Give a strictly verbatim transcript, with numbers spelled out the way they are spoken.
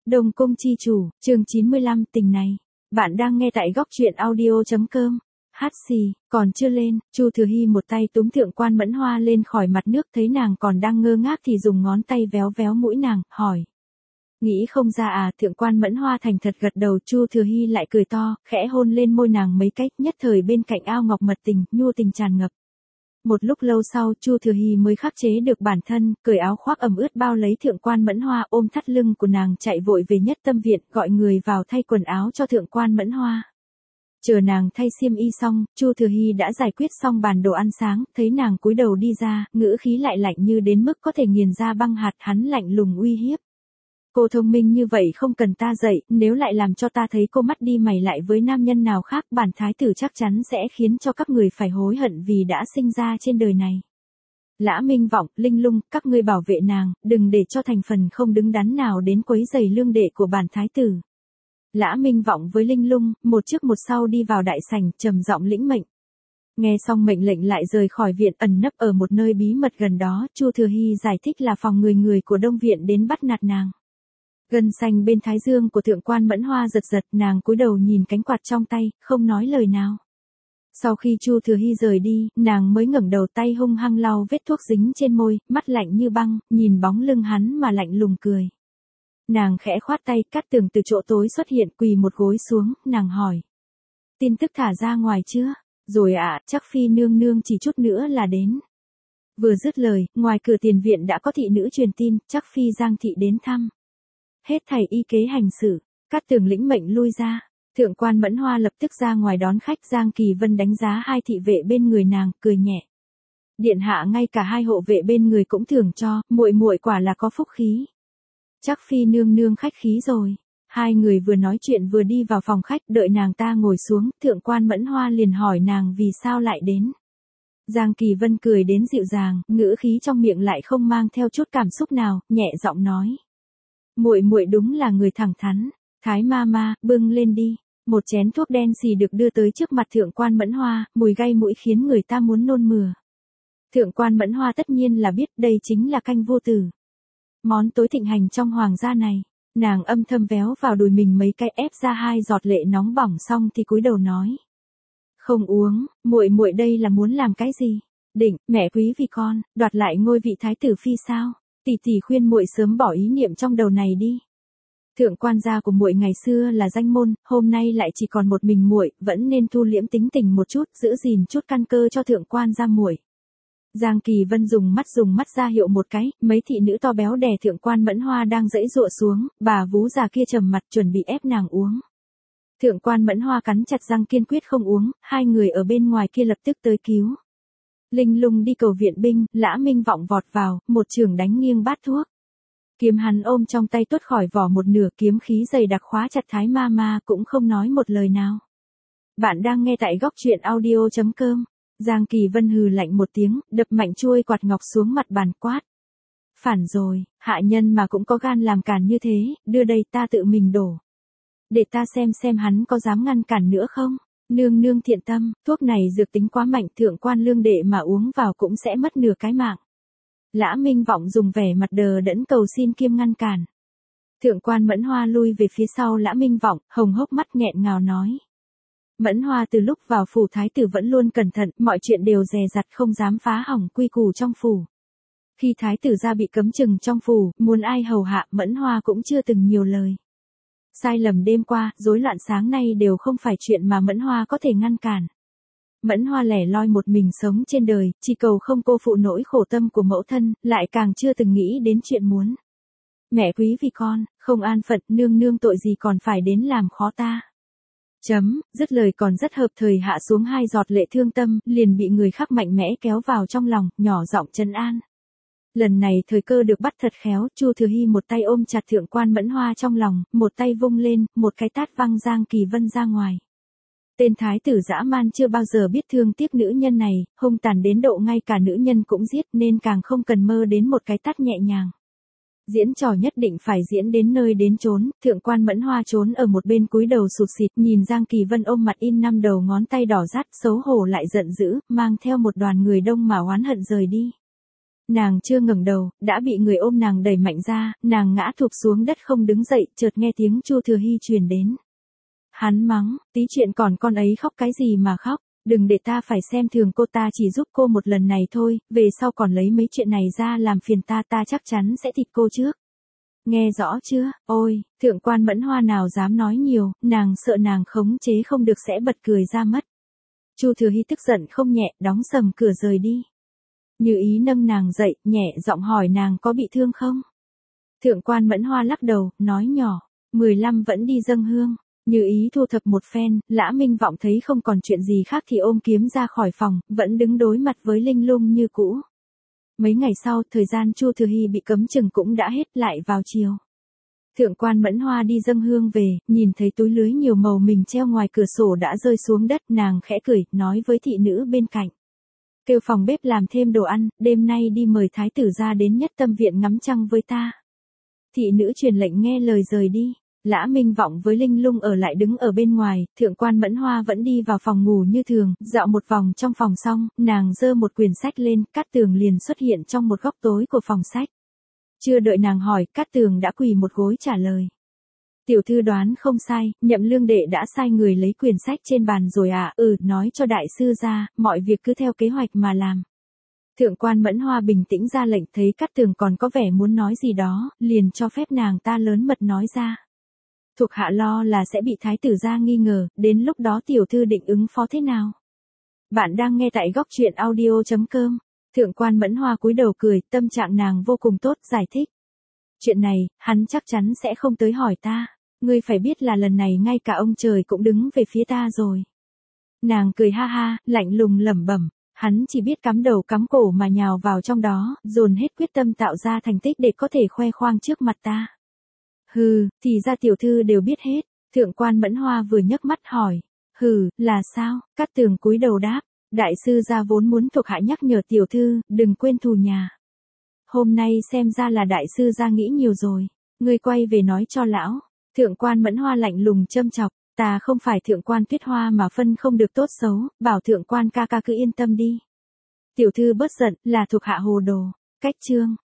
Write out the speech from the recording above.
Đông Cung chi chủ, chương chín mươi lăm, tình này. Bạn đang nghe tại góc truyện audio chấm com. Hát xì, còn chưa lên, Chu Thừa Hy một tay túm Thượng Quan Mẫn Hoa lên khỏi mặt nước, thấy nàng còn đang ngơ ngác thì dùng ngón tay véo véo mũi nàng, hỏi. Nghĩ không ra à? Thượng Quan Mẫn Hoa thành thật gật đầu. Chu Thừa Hy lại cười to, khẽ hôn lên môi nàng mấy cách, nhất thời bên cạnh ao ngọc mật tình, nhu tình tràn ngập. Một lúc lâu sau, Chu Thừa Hy mới khắc chế được bản thân, cởi áo khoác ẩm ướt bao lấy Thượng Quan Mẫn Hoa, ôm thắt lưng của nàng chạy vội về Nhất Tâm viện, gọi người vào thay quần áo cho Thượng Quan Mẫn Hoa. Chờ nàng thay xiêm y xong, Chu Thừa Hy đã giải quyết xong bàn đồ ăn sáng, thấy nàng cúi đầu đi ra, ngữ khí lại lạnh như đến mức có thể nghiền ra băng hạt, hắn lạnh lùng uy hiếp. Cô thông minh như vậy không cần ta dạy, nếu lại làm cho ta thấy cô mắt đi mày lại với nam nhân nào khác, bản thái tử chắc chắn sẽ khiến cho các người phải hối hận vì đã sinh ra trên đời này. Lã Minh Vọng, Linh Lung, các ngươi bảo vệ nàng, đừng để cho thành phần không đứng đắn nào đến quấy rầy lương đệ của bản thái tử. Lã Minh Vọng với Linh Lung, một trước một sau đi vào đại sảnh, trầm giọng lĩnh mệnh. Nghe xong mệnh lệnh lại rời khỏi viện, ẩn nấp ở một nơi bí mật gần đó. Chu Thừa Hy giải thích là phòng người người của Đông viện đến bắt nạt nàng. Gân xanh bên thái dương của Thượng Quan Mẫn Hoa giật giật, nàng cúi đầu nhìn cánh quạt trong tay, không nói lời nào. Sau khi Chu Thừa Hy rời đi, nàng mới ngẩng đầu, tay hung hăng lau vết thuốc dính trên môi, mắt lạnh như băng, nhìn bóng lưng hắn mà lạnh lùng cười. Nàng khẽ khoát tay, Cát Tường từ chỗ tối xuất hiện, quỳ một gối xuống, nàng hỏi. Tin tức thả ra ngoài chưa? Rồi ạ, à, chắc phi nương nương chỉ chút nữa là đến. Vừa dứt lời, ngoài cửa tiền viện đã có thị nữ truyền tin, chắc phi Giang thị đến thăm. Hết thảy y kế hành xử, Cát Tường lĩnh mệnh lui ra. Thượng Quan Mẫn Hoa lập tức ra ngoài đón khách. Giang Kỳ Vân đánh giá hai thị vệ bên người nàng, cười nhẹ. Điện hạ ngay cả hai hộ vệ bên người cũng thưởng cho, muội muội quả là có phúc khí. Chắc phi nương nương khách khí rồi. Hai người vừa nói chuyện vừa đi vào phòng khách, đợi nàng ta ngồi xuống, Thượng Quan Mẫn Hoa liền hỏi nàng vì sao lại đến. Giang Kỳ Vân cười đến dịu dàng, ngữ khí trong miệng lại không mang theo chút cảm xúc nào, nhẹ giọng nói. Muội muội đúng là người thẳng thắn. Thái ma ma, bưng lên đi. Một chén thuốc đen xì được đưa tới trước mặt Thượng Quan Mẫn Hoa, mùi gây mũi khiến người ta muốn nôn mửa. Thượng Quan Mẫn Hoa tất nhiên là biết đây chính là canh vô tử. Món tối thịnh hành trong hoàng gia này. Nàng âm thầm véo vào đùi mình mấy cái, ép ra hai giọt lệ nóng bỏng xong thì cúi đầu nói. Không uống, muội muội đây là muốn làm cái gì? Định, mẹ quý vì con, đoạt lại ngôi vị thái tử phi sao? Tỷ tỷ khuyên muội sớm bỏ ý niệm trong đầu này đi. Thượng quan gia của muội ngày xưa là danh môn, hôm nay lại chỉ còn một mình muội, vẫn nên thu liễm tính tình một chút, giữ gìn chút căn cơ cho thượng quan gia muội. Giang Kỳ Vân dùng mắt dùng mắt ra hiệu một cái, mấy thị nữ to béo đè Thượng Quan Mẫn Hoa đang giãy giụa xuống, bà vú già kia trầm mặt chuẩn bị ép nàng uống. Thượng Quan Mẫn Hoa cắn chặt răng kiên quyết không uống, hai người ở bên ngoài kia lập tức tới cứu. Linh Lung đi cầu viện binh, Lã Minh Vọng vọt vào, một chưởng đánh nghiêng bát thuốc. Kiếm hắn ôm trong tay tuốt khỏi vỏ một nửa, kiếm khí dày đặc khóa chặt Thái ma ma, cũng không nói một lời nào. Bạn đang nghe tại góc truyện audio chấm com. Giang Kỳ Vân hừ lạnh một tiếng, đập mạnh chuôi quạt ngọc xuống mặt bàn, quát. Phản rồi, hạ nhân mà cũng có gan làm cản như thế, đưa đây ta tự mình đổ. Để ta xem xem hắn có dám ngăn cản nữa không. Nương nương thiện tâm, thuốc này dược tính quá mạnh, Thượng Quan lương đệ mà uống vào cũng sẽ mất nửa cái mạng. Lã Minh Vọng dùng vẻ mặt đờ đẫn cầu xin kiêm ngăn cản. Thượng Quan Mẫn Hoa lui về phía sau Lã Minh Vọng, hồng hốc mắt nghẹn ngào nói. Mẫn Hoa từ lúc vào phủ thái tử vẫn luôn cẩn thận, mọi chuyện đều dè dặt không dám phá hỏng quy củ trong phủ. Khi thái tử ra bị cấm chừng trong phủ, muốn ai hầu hạ, Mẫn Hoa cũng chưa từng nhiều lời. Sai lầm đêm qua, rối loạn sáng nay đều không phải chuyện mà Mẫn Hoa có thể ngăn cản. Mẫn Hoa lẻ loi một mình sống trên đời, chỉ cầu không cô phụ nỗi khổ tâm của mẫu thân, lại càng chưa từng nghĩ đến chuyện muốn. Mẹ quý vì con, không an phận, nương nương tội gì còn phải đến làm khó ta. Chấm, dứt lời còn rất hợp thời hạ xuống hai giọt lệ thương tâm, liền bị người khác mạnh mẽ kéo vào trong lòng, nhỏ giọng trấn an. Lần này thời cơ được bắt thật khéo, Chu Thừa Hy một tay ôm chặt Thượng Quan Mẫn Hoa trong lòng, một tay vung lên, một cái tát văng Giang Kỳ Vân ra ngoài. Tên thái tử dã man chưa bao giờ biết thương tiếc nữ nhân này, hung tàn đến độ ngay cả nữ nhân cũng giết, nên càng không cần mơ đến một cái tát nhẹ nhàng. Diễn trò nhất định phải diễn đến nơi đến chốn. Thượng Quan Mẫn Hoa trốn ở một bên cúi đầu sụt sịt, nhìn Giang Kỳ Vân ôm mặt in năm đầu ngón tay đỏ rát, xấu hổ lại giận dữ, mang theo một đoàn người đông mà oán hận rời đi. Nàng chưa ngẩng đầu, đã bị người ôm nàng đẩy mạnh ra, nàng ngã thụp xuống đất không đứng dậy, chợt nghe tiếng Chu Thừa Hy truyền đến. Hắn mắng, tí chuyện còn con ấy khóc cái gì mà khóc, đừng để ta phải xem thường cô, ta chỉ giúp cô một lần này thôi, về sau còn lấy mấy chuyện này ra làm phiền ta, ta chắc chắn sẽ thịt cô trước. Nghe rõ chưa? Ôi, thượng quan Mẫn Hoa nào dám nói nhiều, nàng sợ nàng khống chế không được sẽ bật cười ra mất. Chu Thừa Hy tức giận không nhẹ, đóng sầm cửa rời đi. Như Ý nâng nàng dậy, nhẹ giọng hỏi nàng có bị thương không? Thượng quan Mẫn Hoa lắc đầu, nói nhỏ, mười lăm vẫn đi dâng hương. Như Ý thu thập một phen, Lã Minh Vọng thấy không còn chuyện gì khác thì ôm kiếm ra khỏi phòng, vẫn đứng đối mặt với Linh Lung như cũ. Mấy ngày sau, thời gian Chu Thừa Hy bị cấm chừng cũng đã hết, lại vào chiều. Thượng quan Mẫn Hoa đi dâng hương về, nhìn thấy túi lưới nhiều màu mình treo ngoài cửa sổ đã rơi xuống đất, nàng khẽ cười, nói với thị nữ bên cạnh. Kêu phòng bếp làm thêm đồ ăn, đêm nay đi mời thái tử ra đến Nhất Tâm viện ngắm trăng với ta. Thị nữ truyền lệnh nghe lời rời đi. Lã Minh Vọng với Linh Lung ở lại đứng ở bên ngoài, thượng quan Mẫn Hoa vẫn đi vào phòng ngủ như thường, dạo một vòng trong phòng xong, nàng giơ một quyển sách lên, Cát Tường liền xuất hiện trong một góc tối của phòng sách. Chưa đợi nàng hỏi, Cát Tường đã quỳ một gối trả lời. Tiểu thư đoán không sai, Nhậm Lương đệ đã sai người lấy quyển sách trên bàn rồi à, ừ, nói cho đại sư ra, mọi việc cứ theo kế hoạch mà làm. Thượng quan Mẫn Hoa bình tĩnh ra lệnh, thấy Cát Tường còn có vẻ muốn nói gì đó, liền cho phép nàng ta lớn mật nói ra. Thuộc hạ lo là sẽ bị thái tử gia nghi ngờ, đến lúc đó tiểu thư định ứng phó thế nào? Bạn đang nghe tại góc truyện audio chấm com. Thượng quan Mẫn Hoa cúi đầu cười, tâm trạng nàng vô cùng tốt, giải thích. Chuyện này, hắn chắc chắn sẽ không tới hỏi ta. Ngươi phải biết là lần này ngay cả ông trời cũng đứng về phía ta rồi. Nàng cười ha ha, lạnh lùng lẩm bẩm. Hắn chỉ biết cắm đầu cắm cổ mà nhào vào trong đó, dồn hết quyết tâm tạo ra thành tích để có thể khoe khoang trước mặt ta. Hừ, thì ra tiểu thư đều biết hết. Thượng quan Mẫn Hoa vừa nhấc mắt hỏi. Hừ, là sao? Cát Tường cúi đầu đáp. Đại sư gia vốn muốn thuộc hạ nhắc nhở tiểu thư, đừng quên thù nhà. Hôm nay xem ra là đại sư gia nghĩ nhiều rồi. Ngươi quay về nói cho lão. Thượng quan Mẫn Hoa lạnh lùng châm chọc. Ta không phải thượng quan Tuyết Hoa mà phân không được tốt xấu, bảo thượng quan ca ca cứ yên tâm đi. Tiểu thư bớt giận, là thuộc hạ hồ đồ. Cách chương.